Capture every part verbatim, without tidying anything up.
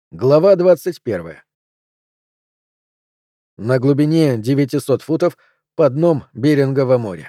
Глава двадцать первая. На глубине девятисот футов под дном Берингового моря.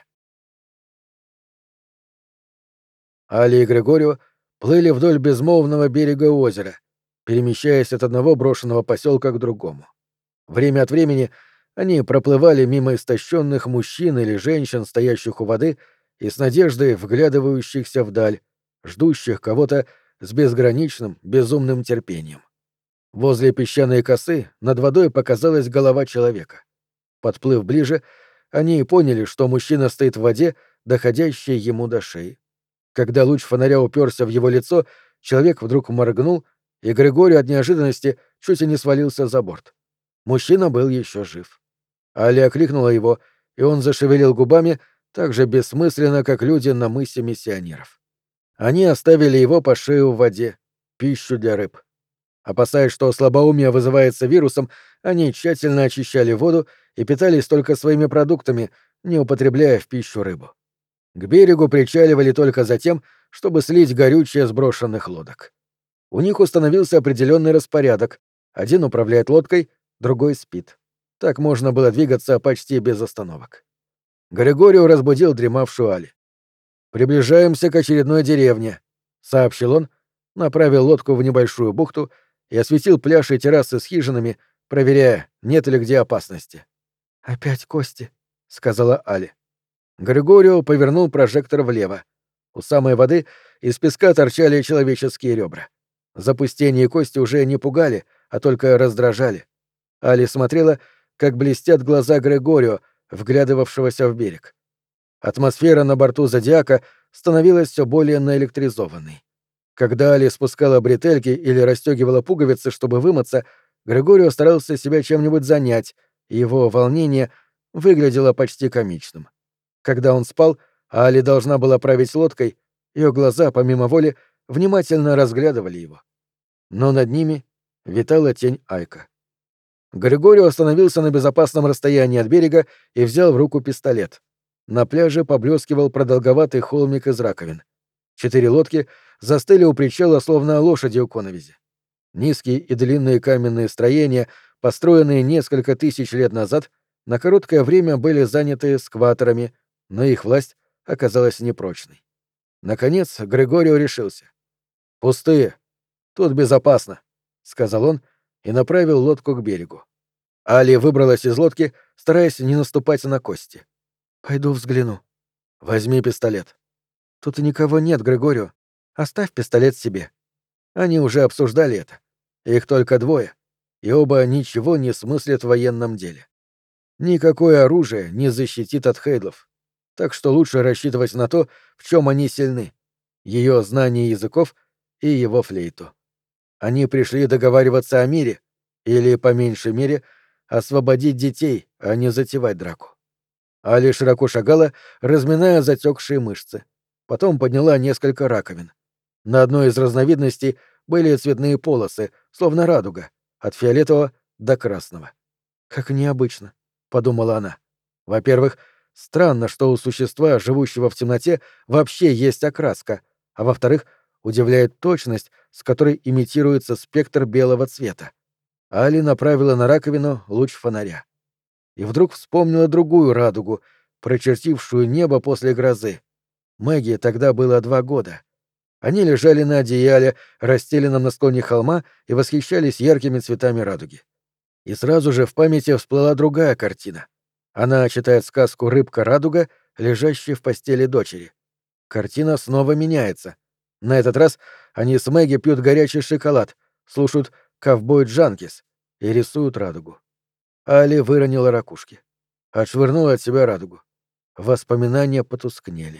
Али и Григорио плыли вдоль безмолвного берега озера, перемещаясь от одного брошенного поселка к другому. Время от времени они проплывали мимо истощенных мужчин или женщин, стоящих у воды, и с надеждой вглядывающихся вдаль, ждущих кого-то с безграничным, безумным терпением. Возле песчаной косы над водой показалась голова человека. Подплыв ближе, они поняли, что мужчина стоит в воде, доходящей ему до шеи. Когда луч фонаря уперся в его лицо, человек вдруг моргнул, и Григорий от неожиданности чуть и не свалился за борт. Мужчина был еще жив. Али окликнула его, и он зашевелил губами так же бессмысленно, как люди на мысе миссионеров. Они оставили его по шею в воде, пищу для рыб. Опасаясь, что слабоумие вызывается вирусом, они тщательно очищали воду и питались только своими продуктами, не употребляя в пищу рыбу. К берегу причаливали только за тем, чтобы слить горючее с брошенных лодок. У них установился определенный распорядок. Один управляет лодкой, другой спит. Так можно было двигаться почти без остановок. Григорио разбудил дремавшую Али. «Приближаемся к очередной деревне», — сообщил он, направил лодку в небольшую бухту и осветил пляж и террасы с хижинами, проверяя, нет ли где опасности. «Опять кости», — сказала Али. Григорио повернул прожектор влево. У самой воды из песка торчали человеческие ребра. Запустение и кости уже не пугали, а только раздражали. Али смотрела, как блестят глаза Григорио, вглядывавшегося в берег. Атмосфера на борту «Зодиака» становилась все более наэлектризованной. Когда Али спускала бретельки или расстегивала пуговицы, чтобы вымыться, Григорио старался себя чем-нибудь занять, и его волнение выглядело почти комичным. Когда он спал, а Али должна была править лодкой, ее глаза, помимо воли, внимательно разглядывали его. Но над ними витала тень Айка. Григорио остановился на безопасном расстоянии от берега и взял в руку пистолет. На пляже поблескивал продолговатый холмик из раковин. Четыре лодки застыли у причала, словно лошади у коновизи. Низкие и длинные каменные строения, построенные несколько тысяч лет назад, на короткое время были заняты скваторами, но их власть оказалась непрочной. Наконец Григорио решился. «Пустые. Тут безопасно», — сказал он и направил лодку к берегу. Али выбралась из лодки, стараясь не наступать на кости. «Пойду взгляну». «Возьми пистолет». «Тут никого нет, Григорио. Оставь пистолет себе». Они уже обсуждали это. Их только двое, и оба ничего не смыслят в военном деле. Никакое оружие не защитит от хейдлов, так что лучше рассчитывать на то, в чем они сильны — ее знание языков и его флейту. Они пришли договариваться о мире, или, по меньшей мере, освободить детей, а не затевать драку. Али широко шагала, разминая затекшие мышцы. Потом подняла несколько раковин. На одной из разновидностей были цветные полосы, словно радуга, от фиолетового до красного. «Как необычно», — подумала она. «Во-первых, странно, что у существа, живущего в темноте, вообще есть окраска, а во-вторых, удивляет точность, с которой имитируется спектр белого цвета». Али направила на раковину луч фонаря. И вдруг вспомнила другую радугу, прочертившую небо после грозы. Мэгги тогда было два года. Они лежали на одеяле, расстеленном на склоне холма, и восхищались яркими цветами радуги. И сразу же в памяти всплыла другая картина. Она читает сказку «Рыбка-радуга», лежащей в постели дочери. Картина снова меняется. На этот раз они с Мэгги пьют горячий шоколад, слушают «Ковбой Джанкис» и рисуют радугу. Али выронила ракушки. Отшвырнула от себя радугу. Воспоминания потускнели.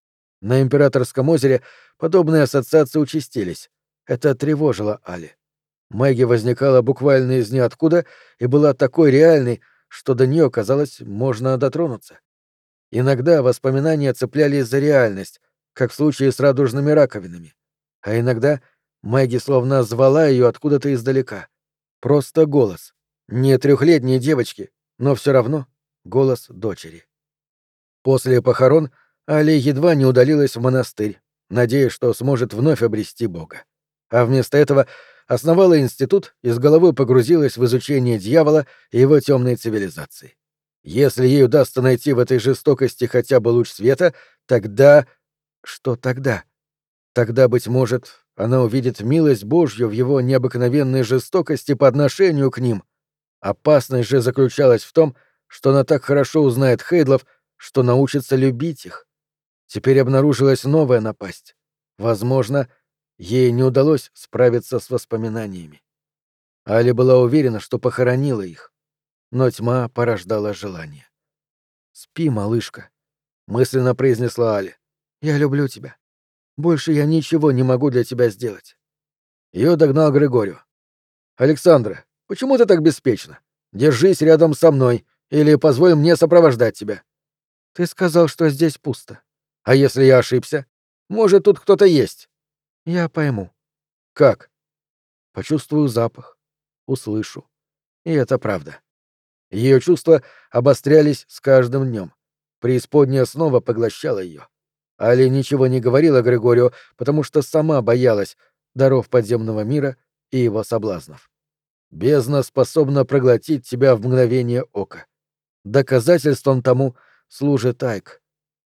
На Императорском озере подобные ассоциации участились. Это тревожило Али. Мэгги возникала буквально из ниоткуда и была такой реальной, что до нее, казалось, можно дотронуться. Иногда воспоминания цеплялись за реальность, как в случае с радужными раковинами. А иногда Мэгги словно звала ее откуда-то издалека. Просто голос. Не трехлетней девочки, но все равно голос дочери. После похорон Али едва не удалилась в монастырь, надеясь, что сможет вновь обрести Бога. А вместо этого основала институт и с головой погрузилась в изучение дьявола и его темной цивилизации. Если ей удастся найти в этой жестокости хотя бы луч света, тогда... Что тогда? Тогда, быть может, она увидит милость Божью в его необыкновенной жестокости по отношению к ним. Опасность же заключалась в том, что она так хорошо узнает Хейдлов, что научится любить их. Теперь обнаружилась новая напасть. Возможно, ей не удалось справиться с воспоминаниями. Али была уверена, что похоронила их, но тьма порождала желание. «Спи, малышка», — мысленно произнесла Али. «Я люблю тебя. Больше я ничего не могу для тебя сделать». Ее догнал Григорио. «Александра, почему ты так беспечна? Держись рядом со мной, или позволь мне сопровождать тебя». «Ты сказал, что здесь пусто». «А если я ошибся? Может, тут кто-то есть?» «Я пойму». «Как?» «Почувствую запах. Услышу. И это правда». Ее чувства обострялись с каждым днем. Преисподняя снова поглощала ее. Али ничего не говорила Григорию, потому что сама боялась даров подземного мира и его соблазнов. Бездна способна проглотить тебя в мгновение ока. Доказательством тому служит Айк.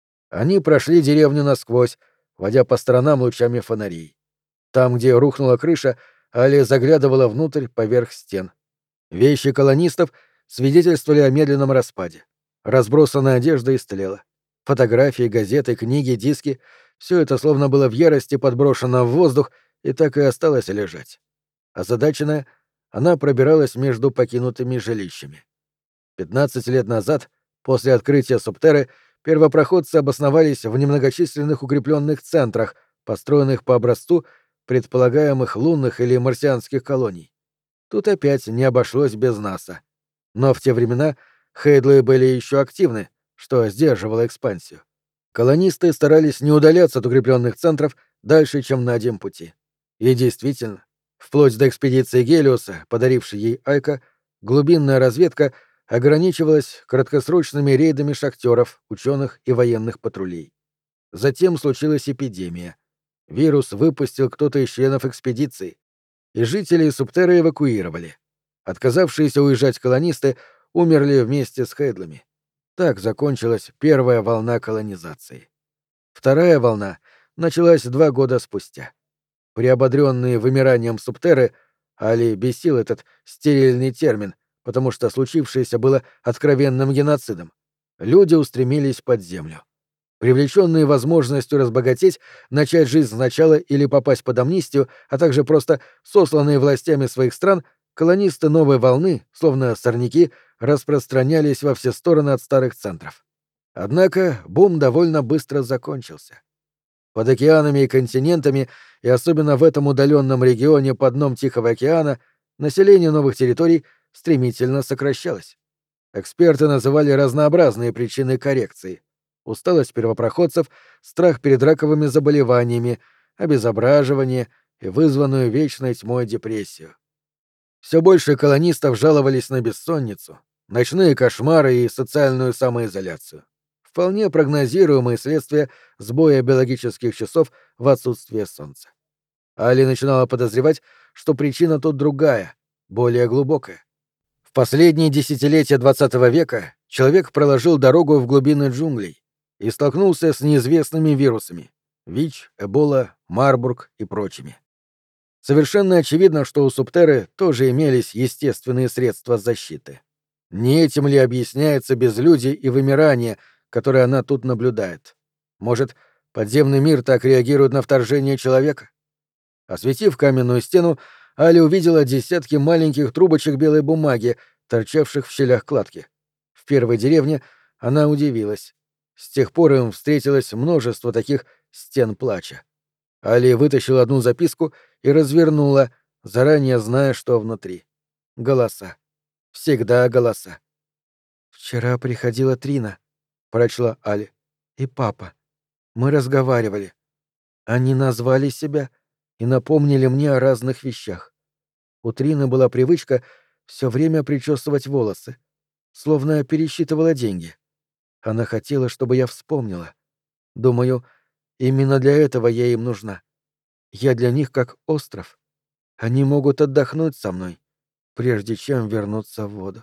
Они прошли деревню насквозь, водя по сторонам лучами фонарей. Там, где рухнула крыша, Али заглядывала внутрь поверх стен. Вещи колонистов свидетельствовали о медленном распаде. Разбросанная одежда истлела. Фотографии, газеты, книги, диски — все это словно было в ярости подброшено в воздух и так и осталось лежать. Озадаченная, она пробиралась между покинутыми жилищами. Пятнадцать лет назад, после открытия Субтерры, первопроходцы обосновались в немногочисленных укрепленных центрах, построенных по образцу предполагаемых лунных или марсианских колоний. Тут опять не обошлось без НАСА. Но в те времена Хейдлы были еще активны, что сдерживало экспансию. Колонисты старались не удаляться от укрепленных центров дальше, чем на один пути. И действительно, вплоть до экспедиции Гелиоса, подарившей ей Айка, глубинная разведка ограничивалась краткосрочными рейдами шахтеров, ученых и военных патрулей. Затем случилась эпидемия. Вирус выпустил кто-то из членов экспедиции, и жителей Субтерры эвакуировали. Отказавшиеся уезжать колонисты умерли вместе с Хейдлами. Так закончилась первая волна колонизации. Вторая волна началась два года спустя. Приободренные вымиранием Субтерры, Али бесил этот стерильный термин, потому что случившееся было откровенным геноцидом, люди устремились под землю. Привлеченные возможностью разбогатеть, начать жизнь сначала или попасть под амнистию, а также просто сосланные властями своих стран, колонисты новой волны, словно сорняки, распространялись во все стороны от старых центров. Однако бум довольно быстро закончился. Под океанами и континентами, и особенно в этом удаленном регионе под дном Тихого океана, население новых территорий стремительно сокращалось. Эксперты называли разнообразные причины коррекции: усталость первопроходцев, страх перед раковыми заболеваниями, обезображивание и вызванную вечной тьмой депрессию. Все больше колонистов жаловались на бессонницу, ночные кошмары и социальную самоизоляцию. Вполне прогнозируемые следствия сбоя биологических часов в отсутствие солнца. Али начинала подозревать, что причина тут другая, более глубокая. В последние десятилетия двадцатого века человек проложил дорогу в глубины джунглей и столкнулся с неизвестными вирусами — ВИЧ, Эбола, Марбург и прочими. Совершенно очевидно, что у Субтерры тоже имелись естественные средства защиты. Не этим ли объясняется безлюдие и вымирание, которое она тут наблюдает? Может, подземный мир так реагирует на вторжение человека? Осветив каменную стену, Али увидела десятки маленьких трубочек белой бумаги, торчавших в щелях кладки. В первой деревне она удивилась. С тех пор им встретилось множество таких стен плача. Али вытащила одну записку и развернула, заранее зная, что внутри. Голоса. Всегда голоса. «Вчера приходила Трина», — прочла Али. «И папа. Мы разговаривали. Они назвали себя и напомнили мне о разных вещах. У Трины была привычка все время причесывать волосы, словно пересчитывала деньги. Она хотела, чтобы я вспомнила. Думаю, именно для этого я им нужна. Я для них как остров. Они могут отдохнуть со мной, прежде чем вернуться в воду.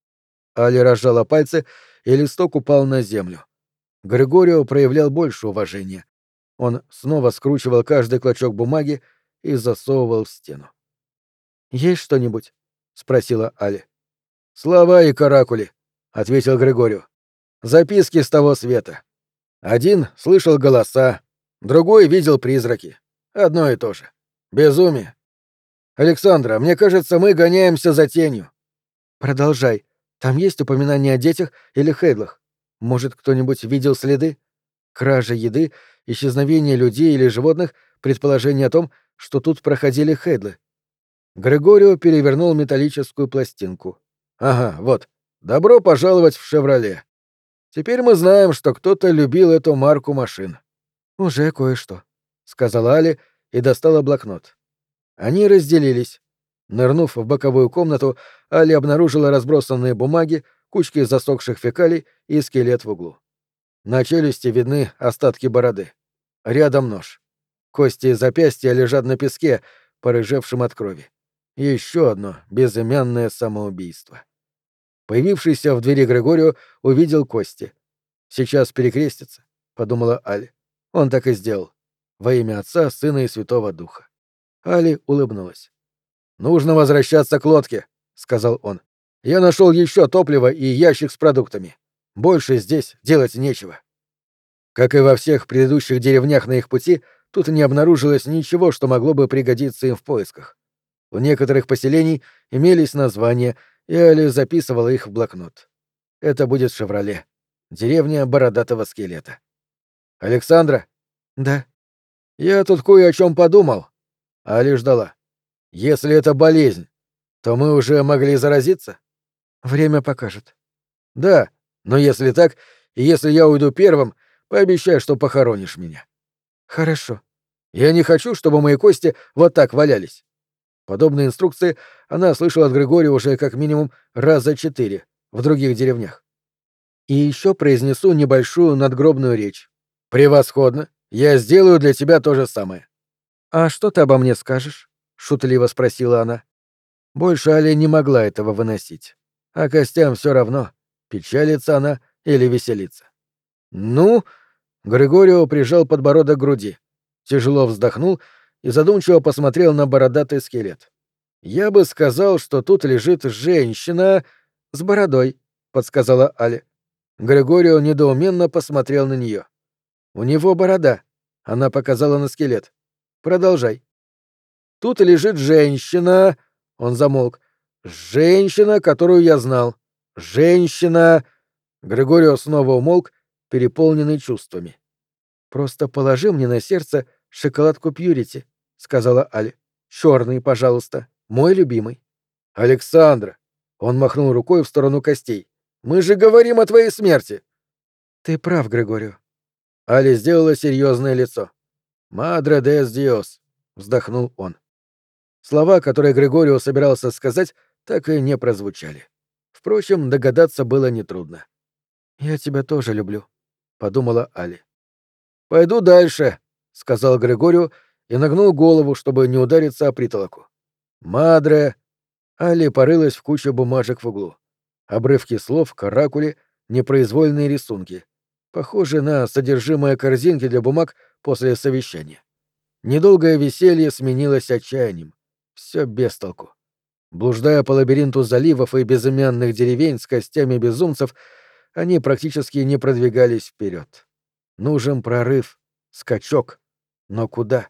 Али разжала пальцы, и листок упал на землю. Григорио проявлял больше уважения. Он снова скручивал каждый клочок бумаги и засовывал в стену. «Есть что-нибудь?» — спросила Али. «Слова и каракули», — ответил Григорио. «Записки с того света. Один слышал голоса, другой видел призраки. Одно и то же. Безумие. Александра, мне кажется, мы гоняемся за тенью». «Продолжай. Там есть упоминания о детях или Хейдлах? Может, кто-нибудь видел следы? Кража еды, исчезновение людей или животных, предположение о том, что тут проходили Хейдлы». Григорио перевернул металлическую пластинку. «Ага, вот. Добро пожаловать в «Шевроле». Теперь мы знаем, что кто-то любил эту марку машин». «Уже кое-что», — сказала Али и достала блокнот. Они разделились. Нырнув в боковую комнату, Али обнаружила разбросанные бумаги, кучки засохших фекалий и скелет в углу. На челюсти видны остатки бороды. Рядом нож. Кости и запястья лежат на песке, порыжевшем от крови. Еще одно безымянное самоубийство. Появившийся в двери Григорио увидел кости. «Сейчас перекрестится», — подумала Али. Он так и сделал. Во имя Отца, Сына и Святого Духа. Али улыбнулась. «Нужно возвращаться к лодке», — сказал он. «Я нашел еще топливо и ящик с продуктами. Больше здесь делать нечего». Как и во всех предыдущих деревнях на их пути, тут не обнаружилось ничего, что могло бы пригодиться им в поисках. У некоторых поселений имелись названия, и Али записывала их в блокнот. Это будет «Шевроле». Деревня бородатого скелета. «Александра?» «Да». «Я тут кое о чем подумал». Али ждала. «Если это болезнь, то мы уже могли заразиться?» «Время покажет». «Да, но если так, и если я уйду первым, пообещай, что похоронишь меня». «Хорошо». «Я не хочу, чтобы мои кости вот так валялись». Подобные инструкции она слышала от Григория уже как минимум раза четыре в других деревнях. «И еще произнесу небольшую надгробную речь». «Превосходно. Я сделаю для тебя то же самое». «А что ты обо мне скажешь?» — шутливо спросила она. Больше Али не могла этого выносить. А костям все равно, печалится она или веселится. «Ну...» — Григорио прижал подбородок к груди, тяжело вздохнул и задумчиво посмотрел на бородатый скелет. «Я бы сказал, что тут лежит женщина с бородой», — подсказала Али. Григорио недоуменно посмотрел на нее. «У него борода», — она показала на скелет. «Продолжай». «Тут лежит женщина...» — он замолк. «Женщина, которую я знал. Женщина...» Григорио снова умолк, переполненный чувствами. «Просто положи мне на сердце шоколадку Пьюрити», — сказала Али. «Черный, пожалуйста, мой любимый». «Александра!» — он махнул рукой в сторону костей. «Мы же говорим о твоей смерти!» «Ты прав, Григорио». Али сделала серьезное лицо. «Мадре дес диос», — вздохнул он. Слова, которые Григорио собирался сказать, так и не прозвучали. Впрочем, догадаться было нетрудно. «Я тебя тоже люблю», — подумала Али. «Пойду дальше», — сказал Григорио и нагнул голову, чтобы не удариться о притолоку. «Мадре...» Али порылась в куче бумажек в углу. Обрывки слов, каракули, непроизвольные рисунки. Похожие на содержимое корзинки для бумаг после совещания. Недолгое веселье сменилось отчаянием. Все без толку. Блуждая по лабиринту заливов и безымянных деревень с костями безумцев, они практически не продвигались вперед. Нужен прорыв, скачок. Но куда?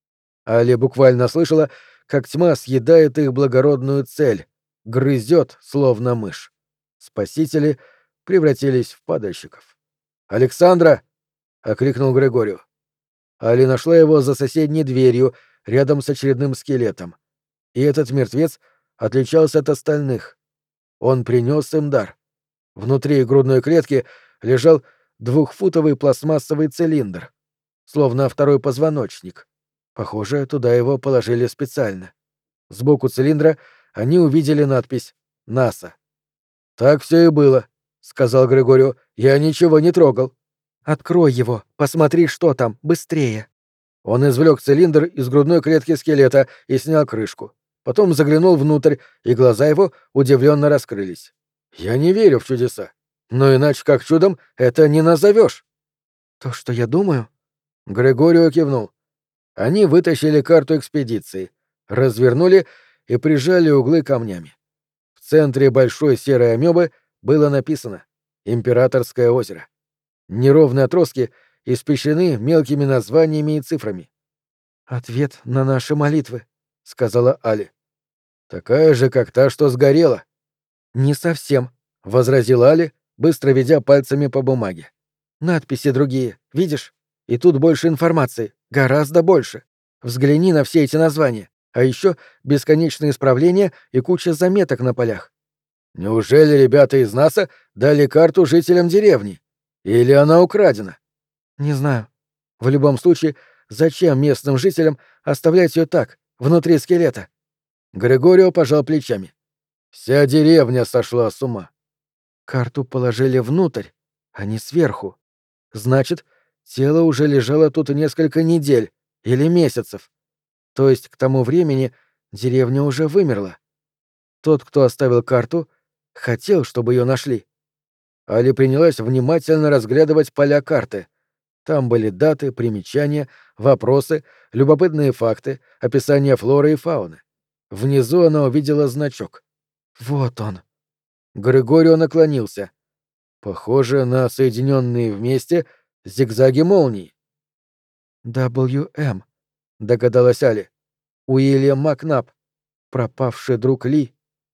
Али буквально слышала, как тьма съедает их благородную цель, грызет, словно мышь. Спасители превратились в падальщиков. «Александра!» — окликнул Григорио. Али нашла его за соседней дверью, рядом с очередным скелетом. И этот мертвец отличался от остальных. Он принес им дар. Внутри грудной клетки лежал двухфутовый пластмассовый цилиндр, словно второй позвоночник. Похоже, туда его положили специально. Сбоку цилиндра они увидели надпись «НАСА». «Так все и было», — сказал Григорио. «Я ничего не трогал». «Открой его, посмотри, что там, быстрее». Он извлек цилиндр из грудной клетки скелета и снял крышку. потом заглянул внутрь, и глаза его удивленно раскрылись. «Я не верю в чудеса. Но иначе как чудом это не назовешь». «То, что я думаю?» Грегорио кивнул. Они вытащили карту экспедиции, развернули и прижали углы камнями. В центре большой серой амебы было написано «Императорское озеро». Неровные отростки испещрены мелкими названиями и цифрами. «Ответ на наши молитвы», — сказала Али. «Такая же, как та, что сгорела». «Не совсем», — возразила Али, быстро ведя пальцами по бумаге. «Надписи другие, видишь? И тут больше информации, гораздо больше. Взгляни на все эти названия, а еще бесконечные исправления и куча заметок на полях». «Неужели ребята из НАСА дали карту жителям деревни? Или она украдена?» «Не знаю. В любом случае, зачем местным жителям оставлять ее так, внутри скелета?» Грегорио пожал плечами. «Вся деревня сошла с ума». «Карту положили внутрь, а не сверху. Значит, тело уже лежало тут несколько недель или месяцев. То есть к тому времени деревня уже вымерла. Тот, кто оставил карту, хотел, чтобы ее нашли». Али принялась внимательно разглядывать поля карты. Там были даты, примечания, вопросы, любопытные факты, описание флоры и фауны. Внизу она увидела значок. «Вот он». Григорио наклонился. Похоже на соединенные вместе зигзаги молний. «дабл ю эм», — догадалась Али. «Уильям Макнаб, пропавший друг Ли».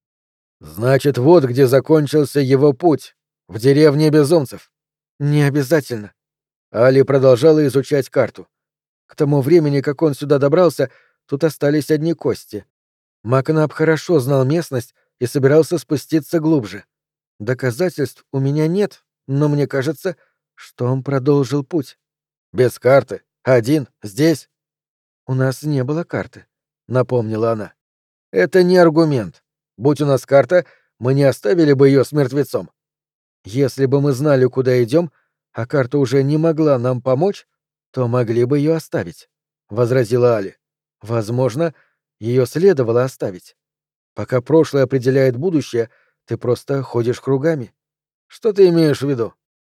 «Значит, вот где закончился его путь, в деревне безумцев». «Не обязательно». Али продолжала изучать карту. К тому времени, как он сюда добрался, тут остались одни кости. Макнаб хорошо знал местность и собирался спуститься глубже. Доказательств у меня нет, но мне кажется, что он продолжил путь. «Без карты? Один? Здесь?» «У нас не было карты», — напомнила она. «Это не аргумент. Будь у нас карта, мы не оставили бы ее с мертвецом. Если бы мы знали, куда идем, а карта уже не могла нам помочь, то могли бы ее оставить», — возразила Али. «Возможно, ее следовало оставить. Пока прошлое определяет будущее, ты просто ходишь кругами». «Что ты имеешь в виду?»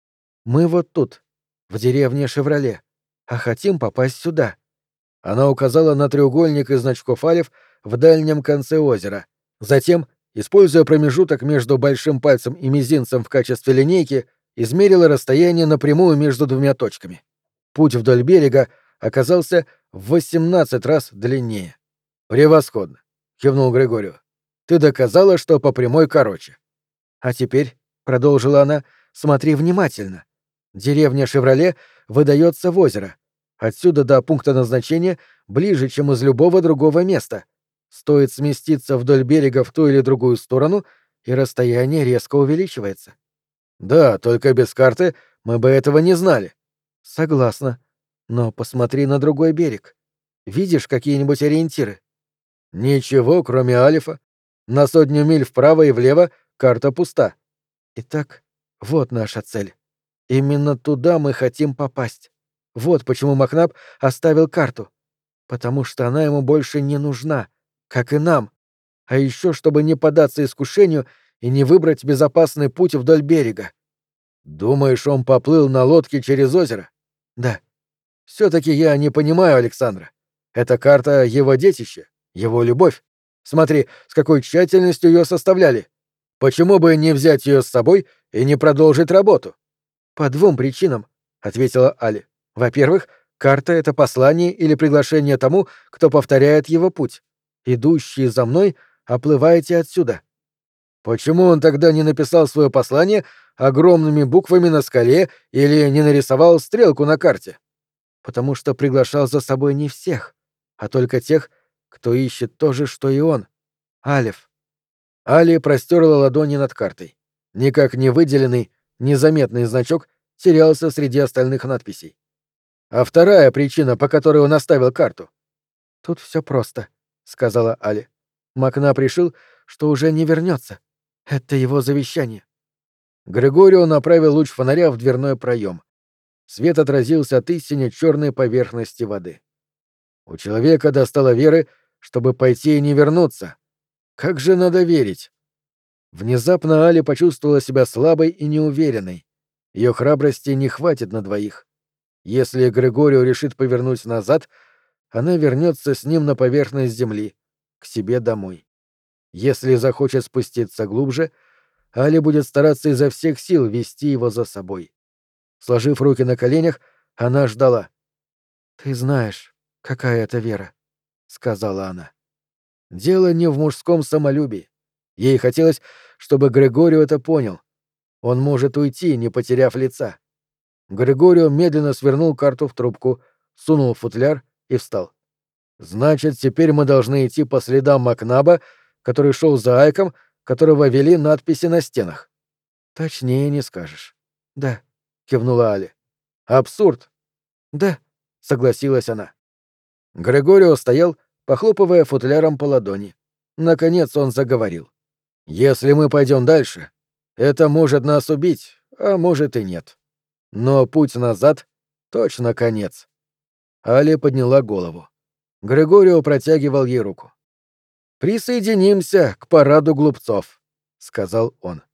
«Мы вот тут, в деревне Шевроле, а хотим попасть сюда». Она указала на треугольник из значков алиф в дальнем конце озера. Затем, используя промежуток между большим пальцем и мизинцем в качестве линейки, измерила расстояние напрямую между двумя точками. Путь вдоль берега оказался в восемнадцать раз длиннее. «Превосходно», — кивнул Григорио. «Ты доказала, что по прямой короче». «А теперь», — продолжила она, — «смотри внимательно. Деревня Шевроле выдается в озеро. Отсюда до пункта назначения ближе, чем из любого другого места. Стоит сместиться вдоль берега в ту или другую сторону, и расстояние резко увеличивается». «Да, только без карты мы бы этого не знали». «Согласна. Но посмотри на другой берег. Видишь какие-нибудь ориентиры?» «Ничего, кроме алифа. На сотню миль вправо и влево карта пуста». «Итак, вот наша цель. Именно туда мы хотим попасть. Вот почему Макнаб оставил карту. Потому что она ему больше не нужна, как и нам. А еще чтобы не поддаться искушению и не выбрать безопасный путь вдоль берега». «Думаешь, он поплыл на лодке через озеро?» «Да. Все-таки я не понимаю Александра. Эта карта — его детище, его любовь. Смотри, с какой тщательностью ее составляли. Почему бы не взять ее с собой и не продолжить работу?» «По двум причинам», — ответила Али. «Во-первых, карта — это послание или приглашение тому, кто повторяет его путь. Идущие за мной, оплываете отсюда». «Почему он тогда не написал свое послание огромными буквами на скале или не нарисовал стрелку на карте?» «Потому что приглашал за собой не всех, а только тех, кто ищет то же, что и он. Алиф». Али простерла ладони над картой. Никак не выделенный, незаметный значок терялся среди остальных надписей. «А вторая причина, по которой он оставил карту?» «Тут все просто», — сказала Али. «Макнаб решил, что уже не вернется. Это его завещание». Григорио направил луч фонаря в дверной проем. Свет отразился от истине черной поверхности воды. У человека достало веры, чтобы пойти и не вернуться. Как же надо верить? Внезапно Али почувствовала себя слабой и неуверенной. Ее храбрости не хватит на двоих. Если Грегорио решит повернуть назад, она вернется с ним на поверхность земли, к себе домой. Если захочет спуститься глубже, Али будет стараться изо всех сил вести его за собой. Сложив руки на коленях, она ждала. «Ты знаешь, какая это вера», — сказала она. Дело не в мужском самолюбии. Ей хотелось, чтобы Грегорио это понял. Он может уйти, не потеряв лица. Грегорио медленно свернул карту в трубку, сунул в футляр и встал. «Значит, теперь мы должны идти по следам Макнаба, который шел за Айком, которого вели надписи на стенах». «Точнее не скажешь». «Да», — кивнула Али. «Абсурд». «Да», — согласилась она. Грегорио стоял, похлопывая футляром по ладони. Наконец он заговорил. «Если мы пойдем дальше, это может нас убить, а может и нет. Но путь назад — точно конец». Али подняла голову. Грегорио протягивал ей руку. «Присоединимся к параду глупцов», — сказал он.